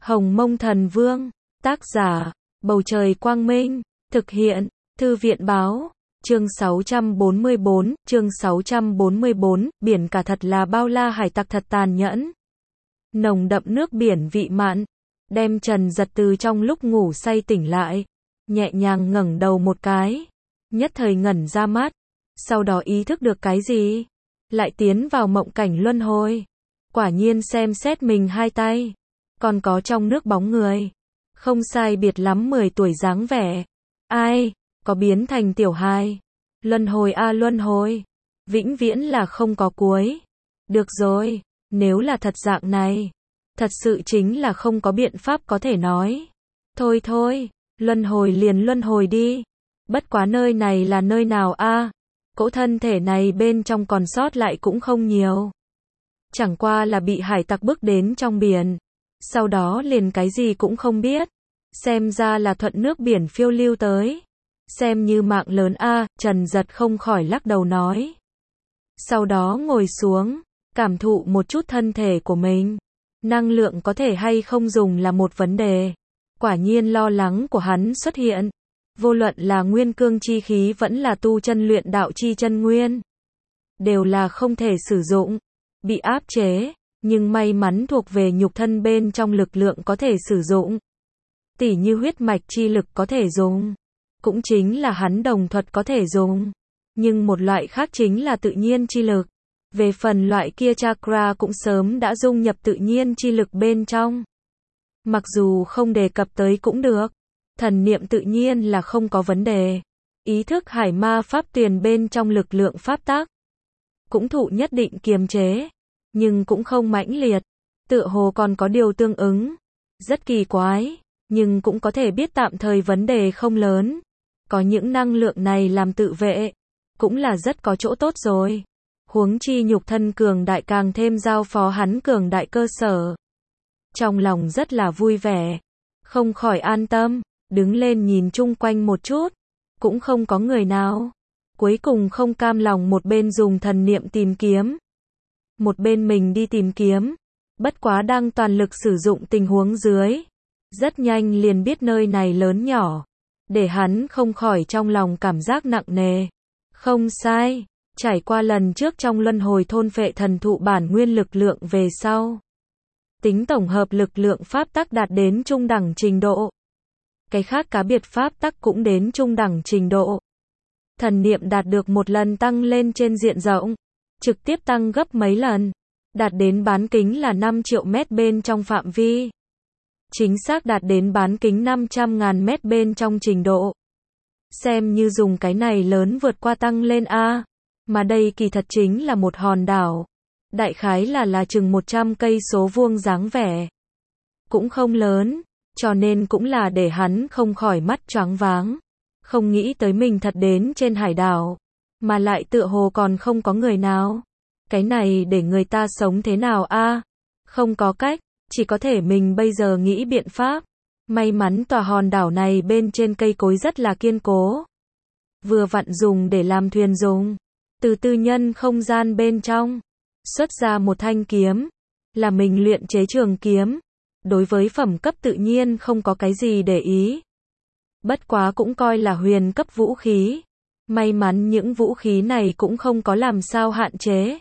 Hồng Mông Thần Vương, tác giả, Bầu Trời Quang Minh, thực hiện, Thư viện Báo, chương 644, biển cả thật là bao la, hải tặc thật tàn nhẫn. Nồng đậm nước biển vị mặn, đem Trần Giật từ trong lúc ngủ say tỉnh lại, nhẹ nhàng ngẩng đầu một cái, nhất thời ngẩn ra mắt, sau đó ý thức được cái gì, lại tiến vào mộng cảnh luân hồi. Quả nhiên xem xét mình hai tay, còn có trong nước bóng người, không sai biệt lắm 10 tuổi dáng vẻ. Ai, có biến thành tiểu hài. Luân hồi a luân hồi, vĩnh viễn là không có cuối. Được rồi, nếu là thật dạng này, thật sự chính là không có biện pháp có thể nói. Thôi thôi, luân hồi liền luân hồi đi. Bất quá nơi này là nơi nào a? Cỗ thân thể này bên trong còn sót lại cũng không nhiều. Chẳng qua là bị hải tặc bước đến trong biển, sau đó liền cái gì cũng không biết. Xem ra là thuận nước biển phiêu lưu tới. Xem như mạng lớn a, Trần Giật không khỏi lắc đầu nói. Sau đó ngồi xuống, cảm thụ một chút thân thể của mình. Năng lượng có thể hay không dùng là một vấn đề. Quả nhiên lo lắng của hắn xuất hiện. Vô luận là nguyên cương chi khí vẫn là tu chân luyện đạo chi chân nguyên, đều là không thể sử dụng, bị áp chế, nhưng may mắn thuộc về nhục thân bên trong lực lượng có thể sử dụng. Tỉ như huyết mạch chi lực có thể dùng, cũng chính là hắn đồng thuật có thể dùng, nhưng một loại khác chính là tự nhiên chi lực. Về phần loại kia chakra cũng sớm đã dung nhập tự nhiên chi lực bên trong. Mặc dù không đề cập tới cũng được, thần niệm tự nhiên là không có vấn đề. Ý thức hải ma pháp tuyền bên trong lực lượng pháp tắc cũng thụ nhất định kiềm chế, nhưng cũng không mãnh liệt, tựa hồ còn có điều tương ứng. Rất kỳ quái, nhưng cũng có thể biết tạm thời vấn đề không lớn. Có những năng lượng này làm tự vệ, cũng là rất có chỗ tốt rồi. Huống chi nhục thân cường đại càng thêm giao phó hắn cường đại cơ sở. Trong lòng rất là vui vẻ, không khỏi an tâm, đứng lên nhìn chung quanh một chút, cũng không có người nào. Cuối cùng không cam lòng một bên dùng thần niệm tìm kiếm, một bên mình đi tìm kiếm. Bất quá đang toàn lực sử dụng tình huống dưới, rất nhanh liền biết nơi này lớn nhỏ, để hắn không khỏi trong lòng cảm giác nặng nề. Không sai, trải qua lần trước trong luân hồi thôn phệ thần thụ bản nguyên lực lượng về sau, tính tổng hợp lực lượng pháp tắc đạt đến trung đẳng trình độ. Cái khác cá biệt pháp tắc cũng đến trung đẳng trình độ. Thần niệm đạt được một lần tăng lên trên diện rộng, trực tiếp tăng gấp mấy lần, đạt đến bán kính là 5 triệu mét bên trong phạm vi. Chính xác đạt đến bán kính 500.000 mét bên trong trình độ. Xem như dùng cái này lớn vượt qua tăng lên a, mà đây kỳ thật chính là một hòn đảo. Đại khái là chừng 100 cây số vuông dáng vẻ. Cũng không lớn, cho nên cũng là để hắn không khỏi mắt choáng váng. Không nghĩ tới mình thật đến trên hải đảo, mà lại tựa hồ còn không có người nào. Cái này để người ta sống thế nào a? Không có cách, chỉ có thể mình bây giờ nghĩ biện pháp. May mắn tòa hòn đảo này bên trên cây cối rất là kiên cố, vừa vặn dùng để làm thuyền dùng. Từ tư nhân không gian bên trong xuất ra một thanh kiếm, là mình luyện chế trường kiếm. Đối với phẩm cấp tự nhiên không có cái gì để ý, bất quá cũng coi là huyền cấp vũ khí. May mắn những vũ khí này cũng không có làm sao hạn chế,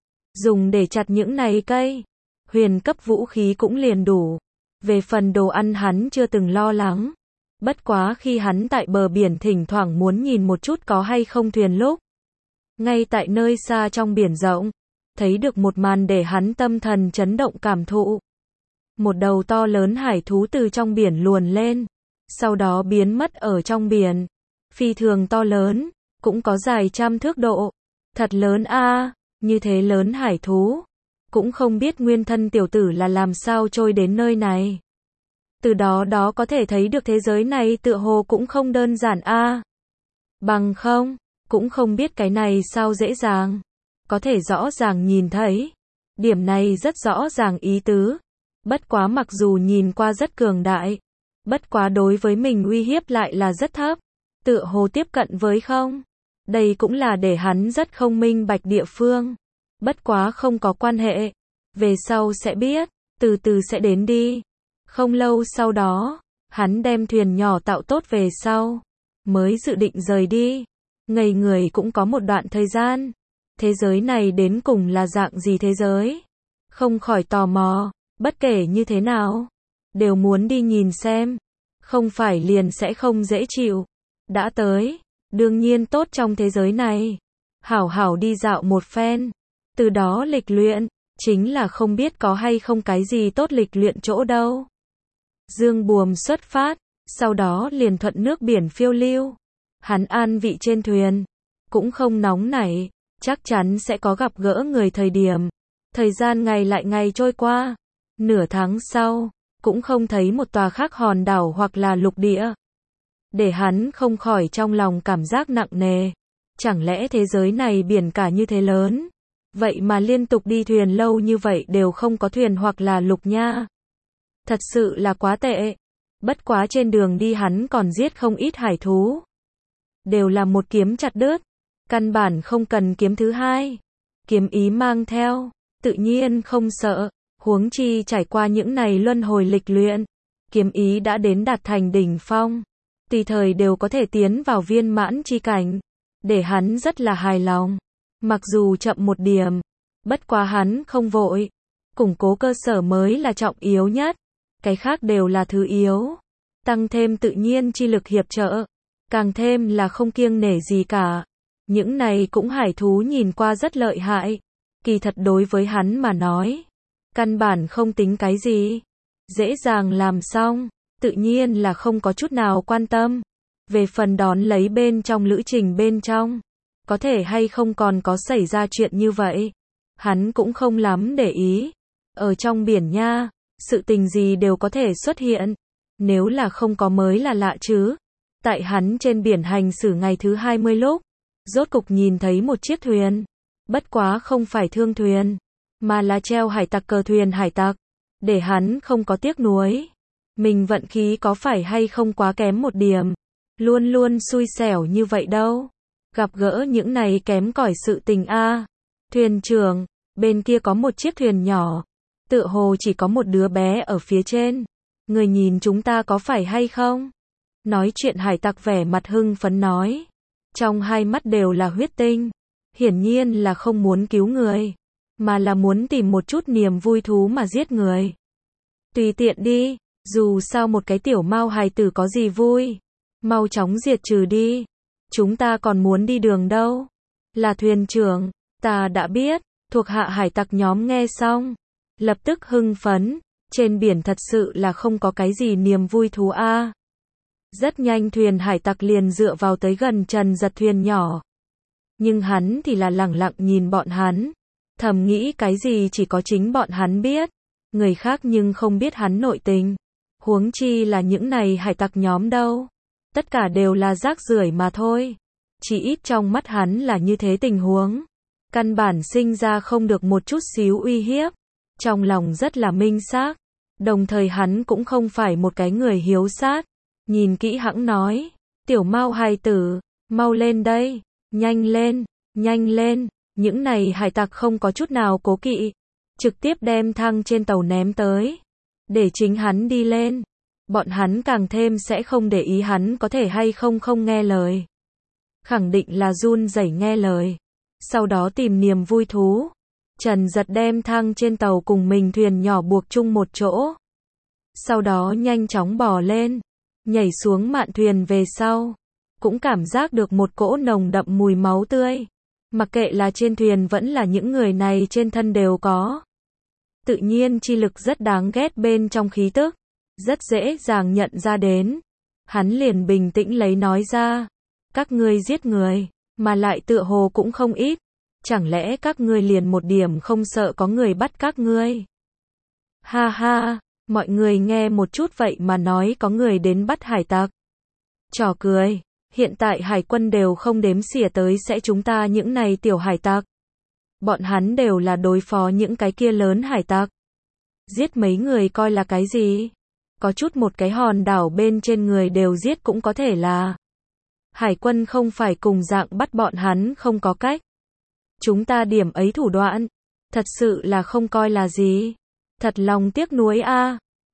dùng để chặt những này cây, huyền cấp vũ khí cũng liền đủ. Về phần đồ ăn hắn chưa từng lo lắng, bất quá khi hắn tại bờ biển thỉnh thoảng muốn nhìn một chút có hay không thuyền lúc, ngay tại nơi xa trong biển rộng, thấy được một màn để hắn tâm thần chấn động cảm thụ. Một đầu to lớn hải thú từ trong biển luồn lên, sau đó biến mất ở trong biển. Phi thường to lớn, cũng có dài trăm thước độ. Thật lớn a, như thế lớn hải thú, cũng không biết nguyên thân tiểu tử là làm sao trôi đến nơi này. Từ đó có thể thấy được thế giới này tựa hồ cũng không đơn giản a. Bằng không, cũng không biết cái này sao dễ dàng. Có thể rõ ràng nhìn thấy, điểm này rất rõ ràng ý tứ. Bất quá mặc dù nhìn qua rất cường đại, bất quá đối với mình uy hiếp lại là rất thấp, tựa hồ tiếp cận với không. Đây cũng là để hắn rất không minh bạch địa phương. Bất quá không có quan hệ, về sau sẽ biết, từ từ sẽ đến đi. Không lâu sau đó, hắn đem thuyền nhỏ tạo tốt về sau, mới dự định rời đi. Ngây người cũng có một đoạn thời gian. Thế giới này đến cùng là dạng gì thế giới? Không khỏi tò mò, bất kể như thế nào, đều muốn đi nhìn xem. Không phải liền sẽ không dễ chịu. Đã tới, đương nhiên tốt trong thế giới này. Hảo hảo đi dạo một phen. Từ đó lịch luyện, chính là không biết có hay không cái gì tốt lịch luyện chỗ đâu. Dương buồm xuất phát, sau đó liền thuận nước biển phiêu lưu. Hắn an vị trên thuyền, cũng không nóng nảy, chắc chắn sẽ có gặp gỡ người thời điểm. Thời gian ngày lại ngày trôi qua, nửa tháng sau, cũng không thấy một tòa khác hòn đảo hoặc là lục địa. Để hắn không khỏi trong lòng cảm giác nặng nề. Chẳng lẽ thế giới này biển cả như thế lớn? Vậy mà liên tục đi thuyền lâu như vậy đều không có thuyền hoặc là lục nha. Thật sự là quá tệ. Bất quá trên đường đi hắn còn giết không ít hải thú. Đều là một kiếm chặt đứt. Căn bản không cần kiếm thứ hai. Kiếm ý mang theo, tự nhiên không sợ. Huống chi trải qua những này luân hồi lịch luyện. Kiếm ý đã đến đạt thành đỉnh phong. Tùy thời đều có thể tiến vào viên mãn chi cảnh. Để hắn rất là hài lòng. Mặc dù chậm một điểm. Bất quá hắn không vội. Củng cố cơ sở mới là trọng yếu nhất. Cái khác đều là thứ yếu. Tăng thêm tự nhiên chi lực hiệp trợ. Càng thêm là không kiêng nể gì cả. Những này cũng hải thú nhìn qua rất lợi hại. Kỳ thật đối với hắn mà nói. Căn bản không tính cái gì. Dễ dàng làm xong. Tự nhiên là không có chút nào quan tâm. Về phần đón lấy bên trong lữ trình bên trong. Có thể hay không còn có xảy ra chuyện như vậy. Hắn cũng không lắm để ý. Ở trong biển nha. Sự tình gì đều có thể xuất hiện. Nếu là không có mới là lạ chứ. Tại hắn trên biển hành xử ngày thứ 20 lúc. Rốt cục nhìn thấy một chiếc thuyền. Bất quá không phải thương thuyền. Mà là treo hải tặc cờ thuyền hải tặc. Để hắn không có tiếc nuối. Mình vận khí có phải hay không quá kém một điểm. Luôn luôn xui xẻo như vậy đâu. Gặp gỡ những này kém cỏi sự tình a. Thuyền trưởng, bên kia có một chiếc thuyền nhỏ. Tựa hồ chỉ có một đứa bé ở phía trên. Người nhìn chúng ta có phải hay không? Nói chuyện hải tặc vẻ mặt hưng phấn nói. Trong hai mắt đều là huyết tinh. Hiển nhiên là không muốn cứu người. Mà là muốn tìm một chút niềm vui thú mà giết người. Tùy tiện đi. Dù sao một cái tiểu mao hài tử có gì vui. Mau chóng diệt trừ đi. Chúng ta còn muốn đi đường đâu. Là thuyền trưởng. Ta đã biết. Thuộc hạ hải tặc nhóm nghe xong. Lập tức hưng phấn. Trên biển thật sự là không có cái gì niềm vui thú a. Rất nhanh thuyền hải tặc liền dựa vào tới gần Trần Giật thuyền nhỏ. Nhưng hắn thì là lẳng lặng nhìn bọn hắn. Thầm nghĩ cái gì chỉ có chính bọn hắn biết. Người khác nhưng không biết hắn nội tình. Huống chi là những này hải tặc nhóm đâu. Tất cả đều là rác rưởi mà thôi. Chỉ ít trong mắt hắn là như thế tình huống. Căn bản sinh ra không được một chút xíu uy hiếp. Trong lòng rất là minh xác. Đồng thời hắn cũng không phải một cái người hiếu sát. Nhìn kỹ hẵng nói. Tiểu Mao hài tử, mau lên đây. Nhanh lên, nhanh lên. Những này hải tặc không có chút nào cố kỵ. Trực tiếp đem thang trên tàu ném tới. Để chính hắn đi lên. Bọn hắn càng thêm sẽ không để ý hắn có thể hay không không nghe lời. Khẳng định là run rẩy nghe lời. Sau đó tìm niềm vui thú. Trần Giật đem thang trên tàu cùng mình thuyền nhỏ buộc chung một chỗ. Sau đó nhanh chóng bò lên. Nhảy xuống mạn thuyền về sau. Cũng cảm giác được một cỗ nồng đậm mùi máu tươi. Mặc kệ là trên thuyền vẫn là những người này trên thân đều có. Tự nhiên chi lực rất đáng ghét bên trong khí tức. Rất dễ dàng nhận ra đến. Hắn liền bình tĩnh lấy nói ra. Các ngươi giết người, mà lại tựa hồ cũng không ít. Chẳng lẽ các ngươi liền một điểm không sợ có người bắt các ngươi? Ha ha, mọi người nghe một chút vậy mà nói có người đến bắt hải tặc. Trò cười, hiện tại hải quân đều không đếm xỉa tới sẽ chúng ta những này tiểu hải tặc. Bọn hắn đều là đối phó những cái kia lớn hải tặc. Giết mấy người coi là cái gì? Có chút một cái hòn đảo bên trên người đều giết cũng có thể là. Hải quân không phải cùng dạng bắt bọn hắn không có cách. Chúng ta điểm ấy thủ đoạn. Thật sự là không coi là gì. Thật lòng tiếc nuối a.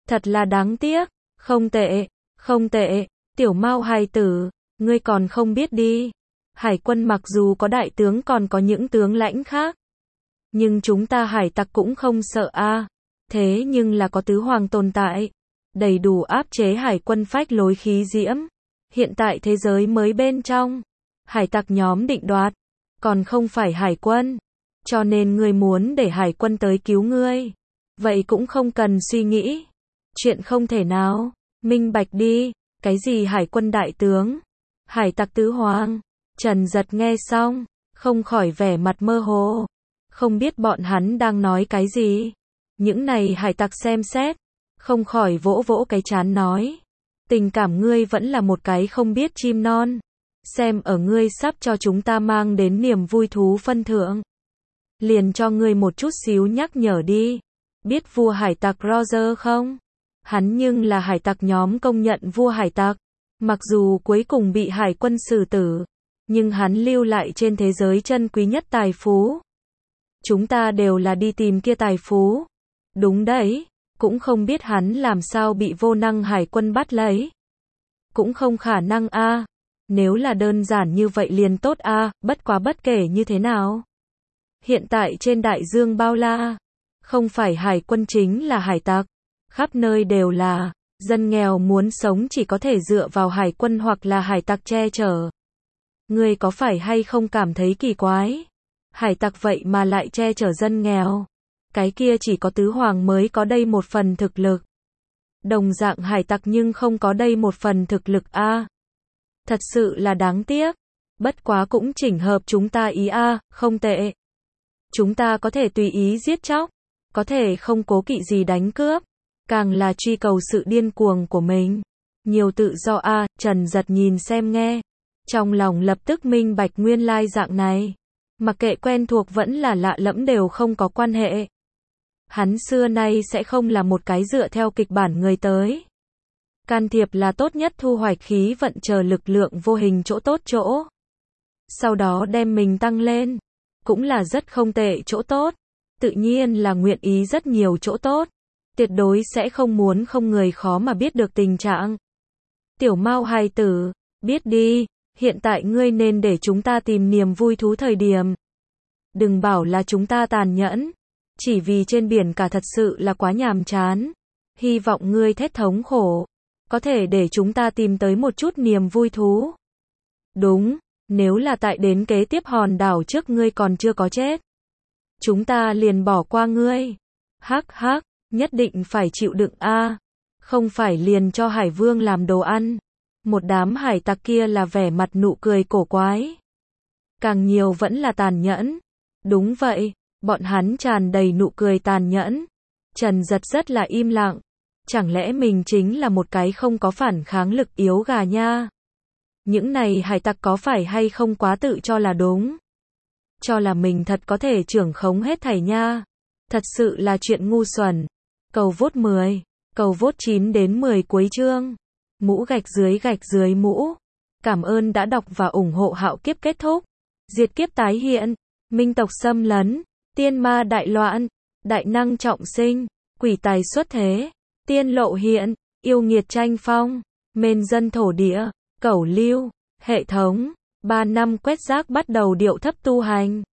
Thật là đáng tiếc. Không tệ, không tệ, tiểu Mao hài tử, ngươi còn không biết đi. Hải quân mặc dù có đại tướng còn có những tướng lãnh khác. Nhưng chúng ta hải tặc cũng không sợ a. Thế nhưng là có tứ hoàng tồn tại. Đầy đủ áp chế hải quân phách lối khí diễm. Hiện tại thế giới mới bên trong. Hải tặc nhóm định đoạt. Còn không phải hải quân. Cho nên ngươi muốn để hải quân tới cứu ngươi. Vậy cũng không cần suy nghĩ. Chuyện không thể nào. Minh bạch đi. Cái gì hải quân đại tướng? Hải tặc tứ hoàng. Trần Giật nghe xong. Không khỏi vẻ mặt mơ hồ. Không biết bọn hắn đang nói cái gì. Những này hải tặc xem xét. Không khỏi vỗ vỗ cái trán nói. Tình cảm ngươi vẫn là một cái không biết chim non. Xem ở ngươi sắp cho chúng ta mang đến niềm vui thú phân thượng. Liền cho ngươi một chút xíu nhắc nhở đi. Biết vua hải tặc Roger không? Hắn nhưng là hải tặc nhóm công nhận vua hải tặc. Mặc dù cuối cùng bị hải quân xử tử. Nhưng hắn lưu lại trên thế giới chân quý nhất tài phú. Chúng ta đều là đi tìm kia tài phú. Đúng đấy. Cũng không biết hắn làm sao bị vô năng hải quân bắt lấy. Cũng không khả năng a. Nếu là đơn giản như vậy liền tốt a, bất quá bất kể như thế nào. Hiện tại trên đại dương bao la, không phải hải quân chính là hải tặc. Khắp nơi đều là, dân nghèo muốn sống chỉ có thể dựa vào hải quân hoặc là hải tặc che chở. Ngươi có phải hay không cảm thấy kỳ quái? Hải tặc vậy mà lại che chở dân nghèo. Cái kia chỉ có tứ hoàng mới có đây một phần thực lực. Đồng dạng hải tặc nhưng không có đây một phần thực lực a. Thật sự là đáng tiếc. Bất quá cũng chỉnh hợp chúng ta ý a, không tệ. Chúng ta có thể tùy ý giết chóc, có thể không cố kỵ gì đánh cướp, càng là truy cầu sự điên cuồng của mình. Nhiều tự do a, Trần Giật nhìn xem nghe. Trong lòng lập tức minh bạch nguyên lai dạng này. Mặc kệ quen thuộc vẫn là lạ lẫm đều không có quan hệ. Hắn xưa nay sẽ không là một cái dựa theo kịch bản người tới. Can thiệp là tốt nhất thu hoạch khí vận chờ lực lượng vô hình chỗ tốt chỗ. Sau đó đem mình tăng lên. Cũng là rất không tệ chỗ tốt. Tự nhiên là nguyện ý rất nhiều chỗ tốt. Tuyệt đối sẽ không muốn không người khó mà biết được tình trạng. Tiểu Mao hài tử, biết đi, hiện tại ngươi nên để chúng ta tìm niềm vui thú thời điểm. Đừng bảo là chúng ta tàn nhẫn. Chỉ vì trên biển cả thật sự là quá nhàm chán. Hy vọng ngươi thét thống khổ. Có thể để chúng ta tìm tới một chút niềm vui thú. Đúng, nếu là tại đến kế tiếp hòn đảo trước ngươi còn chưa có chết. Chúng ta liền bỏ qua ngươi. Hắc hắc, nhất định phải chịu đựng a. Không phải liền cho Hải Vương làm đồ ăn. Một đám hải tặc kia là vẻ mặt nụ cười cổ quái. Càng nhiều vẫn là tàn nhẫn. Đúng vậy, bọn hắn tràn đầy nụ cười tàn nhẫn. Trần Giật rất là im lặng. Chẳng lẽ mình chính là một cái không có phản kháng lực yếu gà nha? Những này hải tặc có phải hay không quá tự cho là đúng? Cho là mình thật có thể trưởng khống hết thảy nha. Thật sự là chuyện ngu xuẩn. Cầu vote 10, cầu vote 9 đến 10 cuối chương. Mũ gạch dưới mũ. Cảm ơn đã đọc và ủng hộ Hạo Kiếp kết thúc. Diệt kiếp tái hiện. Minh tộc xâm lấn. Tiên ma đại loạn. Đại năng trọng sinh. Quỷ tài xuất thế. Tiên lộ hiện. Yêu nghiệt tranh phong. Mên dân thổ địa. Cẩu lưu. Hệ thống. 3 năm quét rác bắt đầu điệu thấp tu hành.